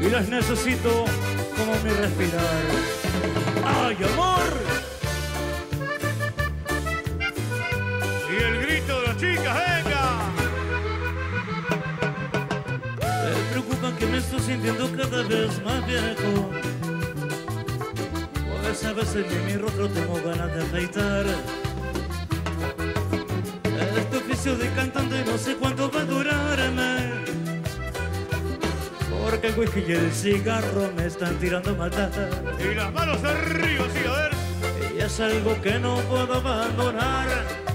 y las necesito como mi respirar. ¡Ay, amor! Y el grito de las chicas, venga. Me preocupa que me estoy sintiendo cada vez más viejo. Pues a veces en mi rostro tengo ganas de afeitar. Este oficio de cantante no sé cuánto va a durarme, porque el whisky y el cigarro me están tirando maldad. Y las manos arriba, sí, a ver. Y es algo que no puedo abandonar.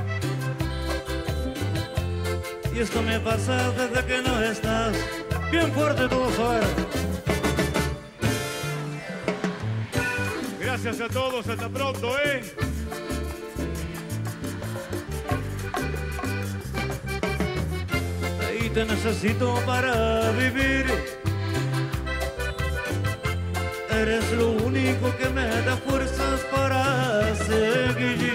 Y esto me pasa desde que no estás. Bien fuerte todo saber. Gracias a todos, hasta pronto, Y te necesito para vivir. Eres lo único que me da fuerzas para seguir.